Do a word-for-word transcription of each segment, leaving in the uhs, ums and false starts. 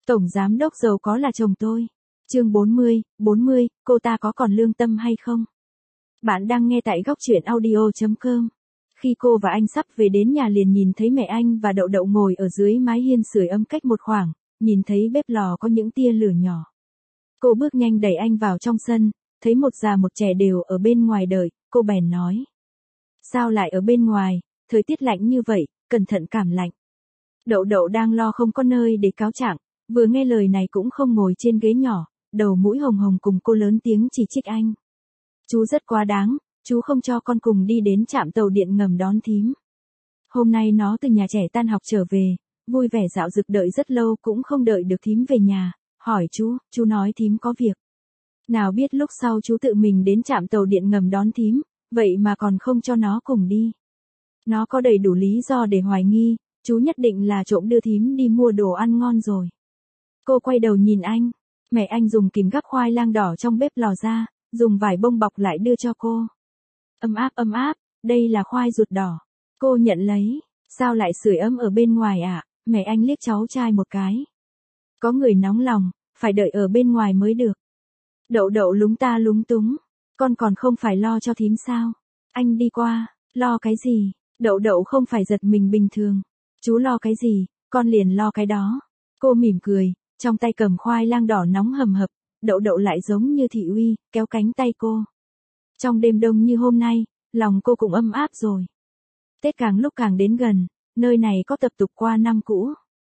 Tổng giám đốc giàu có là chồng tôi. Chương bốn mươi, bốn mươi, cô ta có còn lương tâm hay không? Bạn đang nghe tại góc truyện audio chấm com. Khi cô và anh sắp về đến nhà liền nhìn thấy mẹ anh và Đậu Đậu ngồi ở dưới mái hiên sưởi ấm cách một khoảng, nhìn thấy bếp lò có những tia lửa nhỏ. Cô bước nhanh đẩy anh vào trong sân, thấy một già một trẻ đều ở bên ngoài đợi, cô bèn nói. Sao lại ở bên ngoài, thời tiết lạnh như vậy, cẩn thận cảm lạnh. Đậu Đậu đang lo không có nơi để cáo trạng, vừa nghe lời này cũng không ngồi trên ghế nhỏ, đầu mũi hồng hồng cùng cô lớn tiếng chỉ trích anh. Chú rất quá đáng, chú không cho con cùng đi đến trạm tàu điện ngầm đón thím. Hôm nay nó từ nhà trẻ tan học trở về, vui vẻ dạo dực đợi rất lâu cũng không đợi được thím về nhà, hỏi chú, chú nói thím có việc. Nào biết lúc sau chú tự mình đến trạm tàu điện ngầm đón thím, vậy mà còn không cho nó cùng đi. Nó có đầy đủ lý do để hoài nghi, chú nhất định là trộm đưa thím đi mua đồ ăn ngon rồi. Cô quay đầu nhìn anh, mẹ anh dùng kìm gắp khoai lang đỏ trong bếp lò ra, dùng vải bông bọc lại đưa cho cô. Ấm áp ấm áp, đây là khoai ruột đỏ. Cô nhận lấy, sao lại sưởi ấm ở bên ngoài ạ? À? Mẹ anh liếc cháu trai một cái. Có người nóng lòng, phải đợi ở bên ngoài mới được. Đậu Đậu lúng ta lúng túng, con còn không phải lo cho thím sao? Anh đi qua, lo cái gì? Đậu Đậu không phải giật mình bình thường. Chú lo cái gì, con liền lo cái đó. Cô mỉm cười, trong tay cầm khoai lang đỏ nóng hầm hập, Đậu Đậu lại giống như thị uy, kéo cánh tay cô. Trong đêm đông như hôm nay, lòng cô cũng ấm áp rồi. Tết càng lúc càng đến gần, nơi này có tập tục qua năm cũ.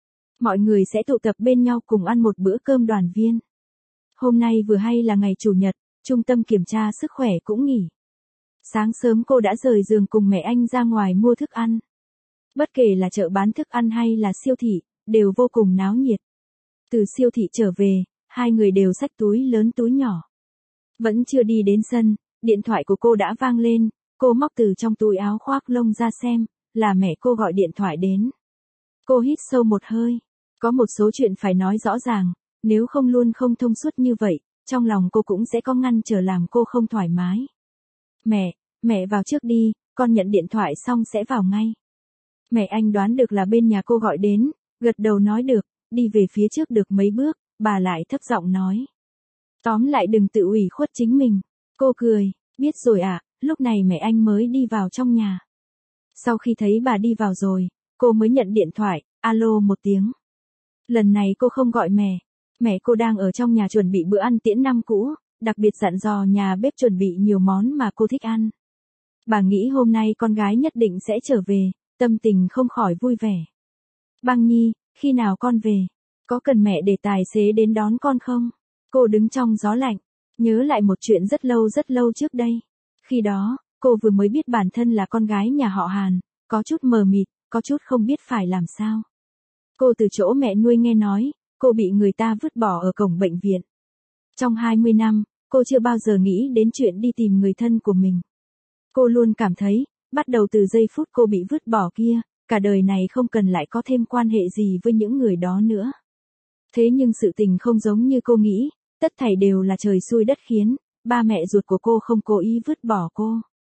Mọi người sẽ tụ tập bên nhau cùng ăn một bữa cơm đoàn viên. Hôm nay vừa hay là ngày Chủ nhật, trung tâm kiểm tra sức khỏe cũng nghỉ. Sáng sớm cô đã rời giường cùng mẹ anh ra ngoài mua thức ăn. Bất kể là chợ bán thức ăn hay là siêu thị, đều vô cùng náo nhiệt. Từ siêu thị trở về, hai người đều xách túi lớn túi nhỏ. Vẫn chưa đi đến sân, điện thoại của cô đã vang lên, cô móc từ trong túi áo khoác lông ra xem, là mẹ cô gọi điện thoại đến. Cô hít sâu một hơi, có một số chuyện phải nói rõ ràng, nếu không luôn không thông suốt như vậy, trong lòng cô cũng sẽ có ngăn trở làm cô không thoải mái. Mẹ, mẹ vào trước đi, con nhận điện thoại xong sẽ vào ngay. Mẹ anh đoán được là bên nhà cô gọi đến, gật đầu nói được, đi về phía trước được mấy bước, bà lại thấp giọng nói. Tóm lại đừng tự ủy khuất chính mình. Cô cười, biết rồi ạ, à, lúc này mẹ anh mới đi vào trong nhà. Sau khi thấy bà đi vào rồi, cô mới nhận điện thoại, alo một tiếng. Lần này cô không gọi mẹ, mẹ cô đang ở trong nhà chuẩn bị bữa ăn tiễn năm cũ, đặc biệt dặn dò nhà bếp chuẩn bị nhiều món mà cô thích ăn. Bà nghĩ hôm nay con gái nhất định sẽ trở về, tâm tình không khỏi vui vẻ. Băng Nhi, khi nào con về? Có cần mẹ để tài xế đến đón con không? Cô đứng trong gió lạnh, nhớ lại một chuyện rất lâu rất lâu trước đây. Khi đó, cô vừa mới biết bản thân là con gái nhà họ Hàn, có chút mờ mịt, có chút không biết phải làm sao. Cô từ chỗ mẹ nuôi nghe nói, cô bị người ta vứt bỏ ở cổng bệnh viện. Trong hai mươi năm, cô chưa bao giờ nghĩ đến chuyện đi tìm người thân của mình. Cô luôn cảm thấy, bắt đầu từ giây phút cô bị vứt bỏ kia, cả đời này không cần lại có thêm quan hệ gì với những người đó nữa. Thế nhưng sự tình không giống như cô nghĩ, tất thảy đều là trời xui đất khiến, ba mẹ ruột của cô không cố ý vứt bỏ cô.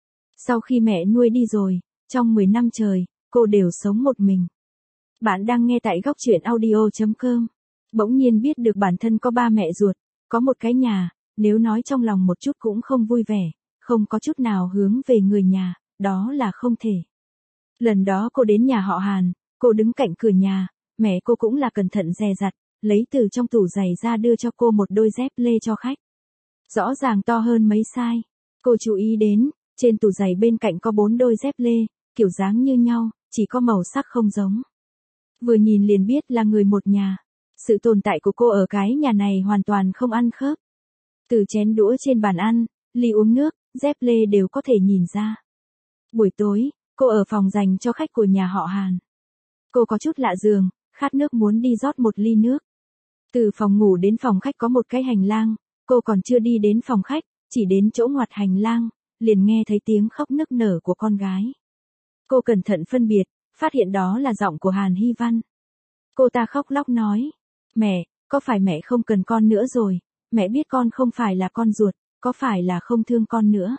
Sau khi mẹ nuôi đi rồi, trong mười năm trời, cô đều sống một mình. Bạn đang nghe tại góc truyện audio chấm com. Bỗng nhiên biết được bản thân có ba mẹ ruột, có một cái nhà, nếu nói trong lòng một chút cũng không vui vẻ, không có chút nào hướng về người nhà, đó là không thể. Lần đó cô đến nhà họ Hàn, cô đứng cạnh cửa nhà, mẹ cô cũng là cẩn thận dè dặt, lấy từ trong tủ giày ra đưa cho cô một đôi dép lê cho khách. Rõ ràng to hơn mấy size. Cô chú ý đến, trên tủ giày bên cạnh có bốn đôi dép lê, kiểu dáng như nhau, chỉ có màu sắc không giống. Vừa nhìn liền biết là người một nhà. Sự tồn tại của cô ở cái nhà này hoàn toàn không ăn khớp. Từ chén đũa trên bàn ăn, ly uống nước, dép lê đều có thể nhìn ra. Buổi tối, cô ở phòng dành cho khách của nhà họ Hàn. Cô có chút lạ giường, khát nước muốn đi rót một ly nước. Từ phòng ngủ đến phòng khách có một cái hành lang, cô còn chưa đi đến phòng khách, chỉ đến chỗ ngoặt hành lang, liền nghe thấy tiếng khóc nức nở của con gái. Cô cẩn thận phân biệt, phát hiện đó là giọng của Hàn Hy Văn. Cô ta khóc lóc nói, mẹ, có phải mẹ không cần con nữa rồi, mẹ biết con không phải là con ruột, có phải là không thương con nữa.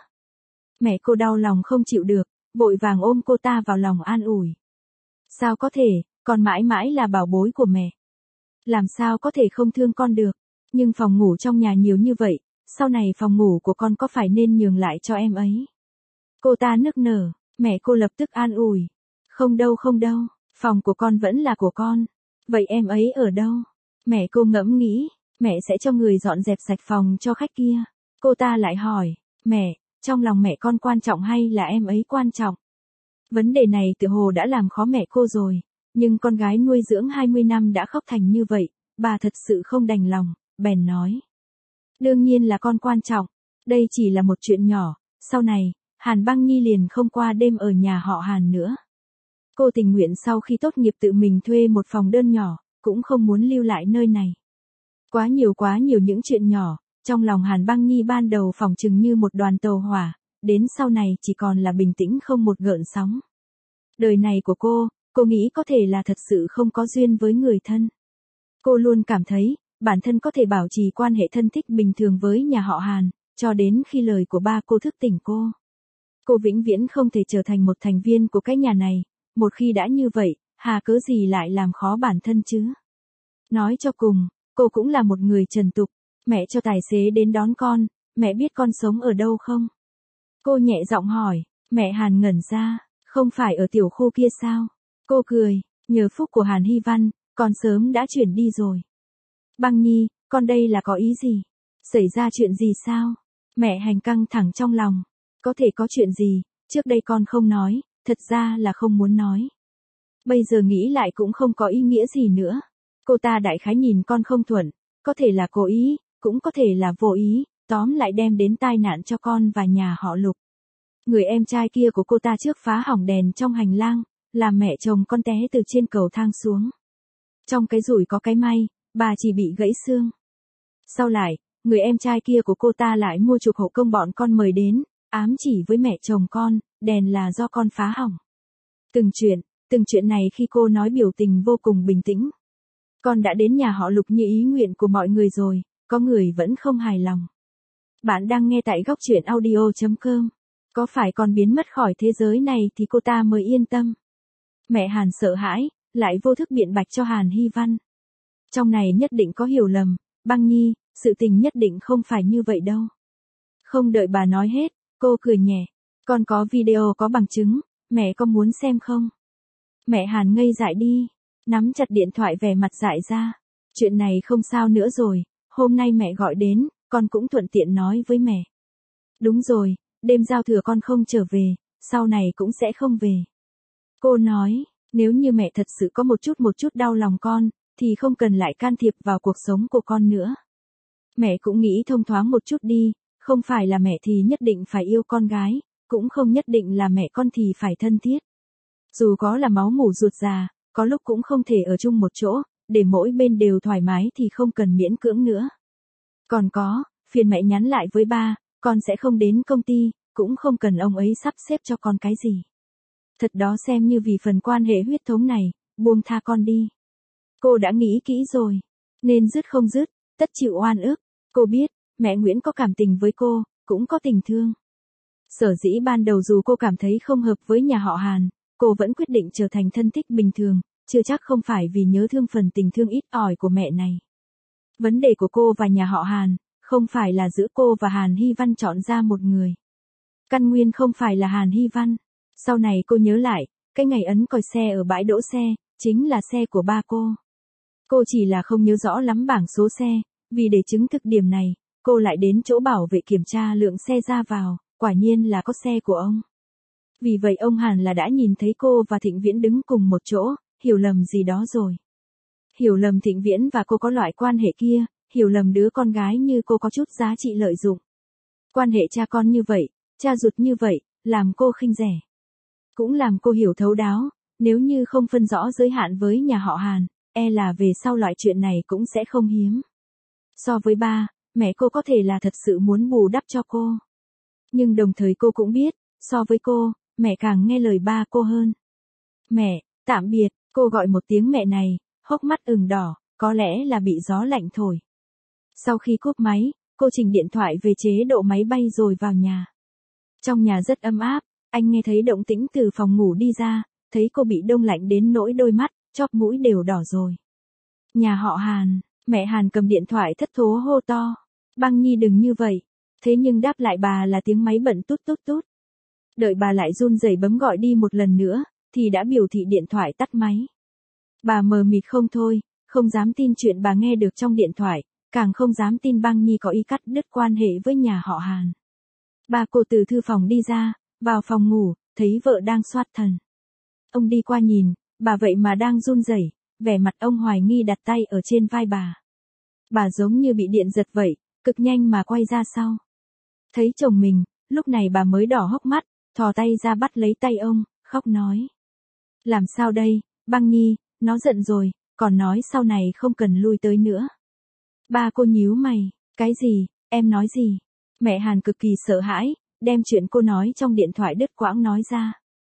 Mẹ cô đau lòng không chịu được, vội vàng ôm cô ta vào lòng an ủi. Sao có thể, con mãi mãi là bảo bối của mẹ. Làm sao có thể không thương con được. Nhưng phòng ngủ trong nhà nhiều như vậy, sau này phòng ngủ của con có phải nên nhường lại cho em ấy? Cô ta nức nở, mẹ cô lập tức an ủi. Không đâu không đâu, phòng của con vẫn là của con. Vậy em ấy ở đâu? Mẹ cô ngẫm nghĩ, mẹ sẽ cho người dọn dẹp sạch phòng cho khách kia. Cô ta lại hỏi, mẹ, trong lòng mẹ con quan trọng hay là em ấy quan trọng? Vấn đề này tựa hồ đã làm khó mẹ cô rồi, nhưng con gái nuôi dưỡng hai mươi năm đã khóc thành như vậy, bà thật sự không đành lòng, bèn nói. Đương nhiên là con quan trọng, đây chỉ là một chuyện nhỏ, sau này, Hàn Băng Nhi liền không qua đêm ở nhà họ Hàn nữa. Cô tình nguyện sau khi tốt nghiệp tự mình thuê một phòng đơn nhỏ, cũng không muốn lưu lại nơi này. Quá nhiều quá nhiều những chuyện nhỏ, trong lòng Hàn Băng Nhi ban đầu phỏng chừng như một đoàn tàu hỏa, đến sau này chỉ còn là bình tĩnh không một gợn sóng. Đời này của cô, cô nghĩ có thể là thật sự không có duyên với người thân. Cô luôn cảm thấy, bản thân có thể bảo trì quan hệ thân thích bình thường với nhà họ Hàn, cho đến khi lời của ba cô thức tỉnh cô. Cô vĩnh viễn không thể trở thành một thành viên của cái nhà này, một khi đã như vậy, hà cớ gì lại làm khó bản thân chứ? Nói cho cùng, cô cũng là một người trần tục, mẹ cho tài xế đến đón con, mẹ biết con sống ở đâu không? Cô nhẹ giọng hỏi, mẹ Hàn ngẩn ra, không phải ở tiểu khu kia sao? Cô cười, nhờ phúc của Hàn Hy Văn, con sớm đã chuyển đi rồi. Băng Nhi, con đây là có ý gì? Xảy ra chuyện gì sao? Mẹ Hành căng thẳng trong lòng. Có thể có chuyện gì, trước đây con không nói, thật ra là không muốn nói. Bây giờ nghĩ lại cũng không có ý nghĩa gì nữa. Cô ta đại khái nhìn con không thuận, có thể là cố ý, cũng có thể là vô ý, tóm lại đem đến tai nạn cho con và nhà họ Lục. Người em trai kia của cô ta trước phá hỏng đèn trong hành lang, làm mẹ chồng con té từ trên cầu thang xuống. Trong cái rủi có cái may, bà chỉ bị gãy xương. Sau lại, người em trai kia của cô ta lại mua chuộc hộ công bọn con mời đến, ám chỉ với mẹ chồng con, đèn là do con phá hỏng. Từng chuyện, từng chuyện này khi cô nói biểu tình vô cùng bình tĩnh. Con đã đến nhà họ Lục như ý nguyện của mọi người rồi, có người vẫn không hài lòng. Bạn đang nghe tại góc truyện audio chấm com. Có phải con biến mất khỏi thế giới này thì cô ta mới yên tâm. Mẹ Hàn sợ hãi, lại vô thức biện bạch cho Hàn Hy Văn. Trong này nhất định có hiểu lầm, Băng Nhi, sự tình nhất định không phải như vậy đâu. Không đợi bà nói hết, cô cười nhẹ. Con có video có bằng chứng, mẹ có muốn xem không? Mẹ Hàn ngây dại đi, nắm chặt điện thoại vẻ mặt dại ra. Chuyện này không sao nữa rồi, hôm nay mẹ gọi đến, con cũng thuận tiện nói với mẹ. Đúng rồi, đêm giao thừa con không trở về, sau này cũng sẽ không về. Cô nói, nếu như mẹ thật sự có một chút một chút đau lòng con, thì không cần lại can thiệp vào cuộc sống của con nữa. Mẹ cũng nghĩ thông thoáng một chút đi, không phải là mẹ thì nhất định phải yêu con gái, cũng không nhất định là mẹ con thì phải thân thiết. Dù có là máu mủ ruột già, có lúc cũng không thể ở chung một chỗ, để mỗi bên đều thoải mái thì không cần miễn cưỡng nữa. Còn có, phiền mẹ nhắn lại với ba, con sẽ không đến công ty, cũng không cần ông ấy sắp xếp cho con cái gì. Thật đó xem như vì phần quan hệ huyết thống này, buông tha con đi. Cô đã nghĩ kỹ rồi, nên dứt không dứt, tất chịu oan ức. Cô biết, mẹ Nguyễn có cảm tình với cô, cũng có tình thương. Sở dĩ ban đầu dù cô cảm thấy không hợp với nhà họ Hàn, cô vẫn quyết định trở thành thân thích bình thường, chưa chắc không phải vì nhớ thương phần tình thương ít ỏi của mẹ này. Vấn đề của cô và nhà họ Hàn, không phải là giữa cô và Hàn Hy Văn chọn ra một người. Căn nguyên không phải là Hàn Hy Văn. Sau này cô nhớ lại, cái ngày ấn còi xe ở bãi đỗ xe, chính là xe của ba cô. Cô chỉ là không nhớ rõ lắm bảng số xe, vì để chứng thực điểm này, cô lại đến chỗ bảo vệ kiểm tra lượng xe ra vào, quả nhiên là có xe của ông. Vì vậy ông Hàn là đã nhìn thấy cô và Thịnh Viễn đứng cùng một chỗ, hiểu lầm gì đó rồi. Hiểu lầm Thịnh Viễn và cô có loại quan hệ kia, hiểu lầm đứa con gái như cô có chút giá trị lợi dụng. Quan hệ cha con như vậy, cha ruột như vậy, làm cô khinh rẻ. Cũng làm cô hiểu thấu đáo, nếu như không phân rõ giới hạn với nhà họ Hàn, e là về sau loại chuyện này cũng sẽ không hiếm. So với ba, mẹ cô có thể là thật sự muốn bù đắp cho cô. Nhưng đồng thời cô cũng biết, so với cô, mẹ càng nghe lời ba cô hơn. Mẹ, tạm biệt, cô gọi một tiếng mẹ này, hốc mắt ửng đỏ, có lẽ là bị gió lạnh thổi. Sau khi cúp máy, cô chỉnh điện thoại về chế độ máy bay rồi vào nhà. Trong nhà rất ấm áp, anh nghe thấy động tĩnh từ phòng ngủ đi ra, thấy cô bị đông lạnh đến nỗi đôi mắt, chóp mũi đều đỏ rồi. Nhà họ Hàn, mẹ Hàn cầm điện thoại thất thố hô to. Băng Nhi đừng như vậy. Thế nhưng đáp lại bà là tiếng máy bận tút tút tút. Đợi bà lại run rẩy bấm gọi đi một lần nữa, thì đã biểu thị điện thoại tắt máy. Bà mờ mịt không thôi, không dám tin chuyện bà nghe được trong điện thoại, càng không dám tin Băng Nhi có ý cắt đứt quan hệ với nhà họ Hàn. Bà cô từ thư phòng đi ra, vào phòng ngủ, thấy vợ đang soát thần. Ông đi qua nhìn, bà vậy mà đang run rẩy, vẻ mặt ông hoài nghi đặt tay ở trên vai bà. Bà giống như bị điện giật vậy, cực nhanh mà quay ra sau. Thấy chồng mình, lúc này bà mới đỏ hốc mắt, thò tay ra bắt lấy tay ông, khóc nói. Làm sao đây, Băng Nhi, nó giận rồi, còn nói sau này không cần lui tới nữa. Ba cô nhíu mày, cái gì, em nói gì? Mẹ Hàn cực kỳ sợ hãi, đem chuyện cô nói trong điện thoại đứt quãng nói ra.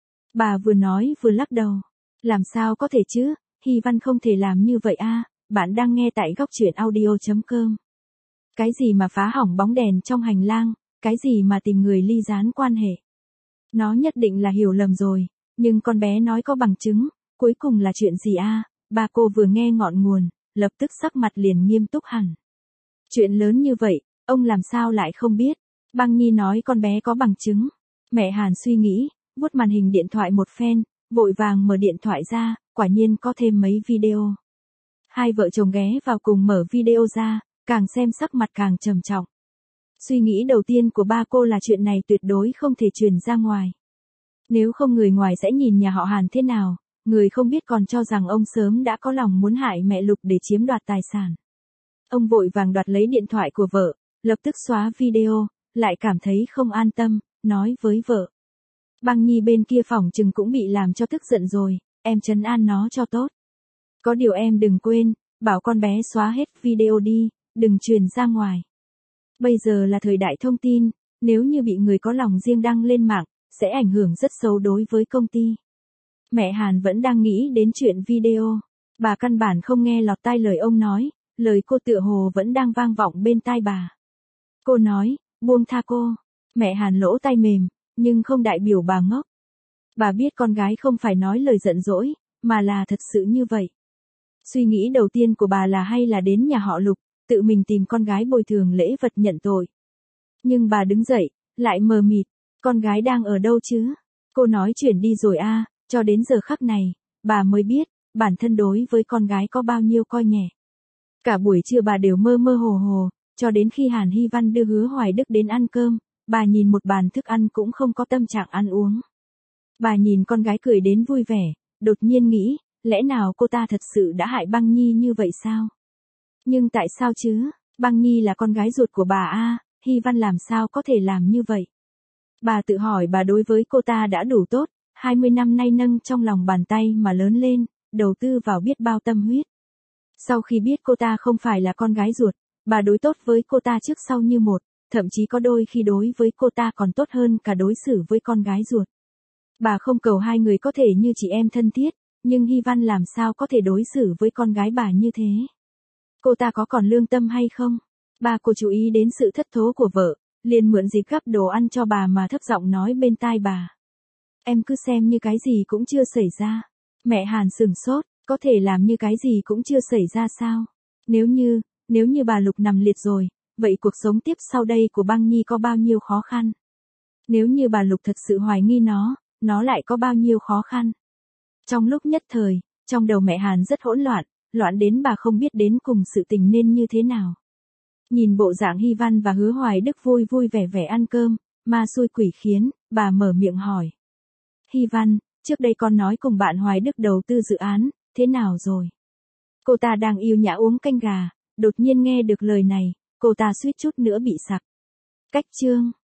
Bà vừa nói vừa lắc đầu. Làm sao có thể chứ, Hy Văn không thể làm như vậy a. Bạn đang nghe tại góc truyện audio chấm com. Cái gì mà phá hỏng bóng đèn trong hành lang, cái gì mà tìm người ly gián quan hệ. Nó nhất định là hiểu lầm rồi, nhưng con bé nói có bằng chứng, cuối cùng là chuyện gì a? Ba cô vừa nghe ngọn nguồn, lập tức sắc mặt liền nghiêm túc hẳn. Chuyện lớn như vậy, ông làm sao lại không biết? Băng Nhi nói con bé có bằng chứng. Mẹ Hàn suy nghĩ, vuốt màn hình điện thoại một phen, vội vàng mở điện thoại ra, quả nhiên có thêm mấy video. Hai vợ chồng ghé vào cùng mở video ra, càng xem sắc mặt càng trầm trọng. Suy nghĩ đầu tiên của ba cô là chuyện này tuyệt đối không thể truyền ra ngoài. Nếu không người ngoài sẽ nhìn nhà họ Hàn thế nào, người không biết còn cho rằng ông sớm đã có lòng muốn hại mẹ Lục để chiếm đoạt tài sản. Ông vội vàng đoạt lấy điện thoại của vợ, lập tức xóa video, lại cảm thấy không an tâm, nói với vợ. Băng Nhi bên kia phòng chừng cũng bị làm cho tức giận rồi, em trấn an nó cho tốt. Có điều em đừng quên, bảo con bé xóa hết video đi, đừng truyền ra ngoài. Bây giờ là thời đại thông tin, nếu như bị người có lòng riêng đăng lên mạng, sẽ ảnh hưởng rất xấu đối với công ty. Mẹ Hàn vẫn đang nghĩ đến chuyện video. Bà căn bản không nghe lọt tai lời ông nói, lời cô tựa hồ vẫn đang vang vọng bên tai bà. Cô nói, buông tha cô. Mẹ Hàn lỗ tai mềm, nhưng không đại biểu bà ngốc. Bà biết con gái không phải nói lời giận dỗi, mà là thật sự như vậy. Suy nghĩ đầu tiên của bà là hay là đến nhà họ Lục, tự mình tìm con gái bồi thường lễ vật nhận tội. Nhưng bà đứng dậy, lại mờ mịt, con gái đang ở đâu chứ? Cô nói chuyển đi rồi a, à, cho đến giờ khắc này, bà mới biết, bản thân đối với con gái có bao nhiêu coi nhẹ. Cả buổi trưa bà đều mơ mơ hồ hồ, cho đến khi Hàn Hy Văn đưa Hứa Hoài Đức đến ăn cơm, bà nhìn một bàn thức ăn cũng không có tâm trạng ăn uống. Bà nhìn con gái cười đến vui vẻ, đột nhiên nghĩ, lẽ nào cô ta thật sự đã hại Băng Nhi như vậy sao? Nhưng tại sao chứ? Băng Nhi là con gái ruột của bà a, à, Hy Văn làm sao có thể làm như vậy? Bà tự hỏi bà đối với cô ta đã đủ tốt, hai mươi năm nay nâng trong lòng bàn tay mà lớn lên, đầu tư vào biết bao tâm huyết. Sau khi biết cô ta không phải là con gái ruột, bà đối tốt với cô ta trước sau như một, thậm chí có đôi khi đối với cô ta còn tốt hơn cả đối xử với con gái ruột. Bà không cầu hai người có thể như chị em thân thiết, nhưng Hy Văn làm sao có thể đối xử với con gái bà như thế? Cô ta có còn lương tâm hay không? Bà cô chú ý đến sự thất thố của vợ, liền mượn dịp gắp đồ ăn cho bà mà thấp giọng nói bên tai bà. Em cứ xem như cái gì cũng chưa xảy ra. Mẹ Hàn sửng sốt, có thể làm như cái gì cũng chưa xảy ra sao? Nếu như, nếu như bà Lục nằm liệt rồi, vậy cuộc sống tiếp sau đây của Băng Nhi có bao nhiêu khó khăn? Nếu như bà Lục thật sự hoài nghi nó, nó lại có bao nhiêu khó khăn? Trong lúc nhất thời, trong đầu mẹ Hàn rất hỗn loạn, loạn đến bà không biết đến cùng sự tình nên như thế nào. Nhìn bộ dạng Hy Văn và Hứa Hoài Đức vui vui vẻ vẻ ăn cơm, ma xui quỷ khiến, bà mở miệng hỏi. Hy Văn, trước đây con nói cùng bạn Hoài Đức đầu tư dự án, thế nào rồi? Cô ta đang yêu nhã uống canh gà, đột nhiên nghe được lời này, cô ta suýt chút nữa bị sặc. Cách chương.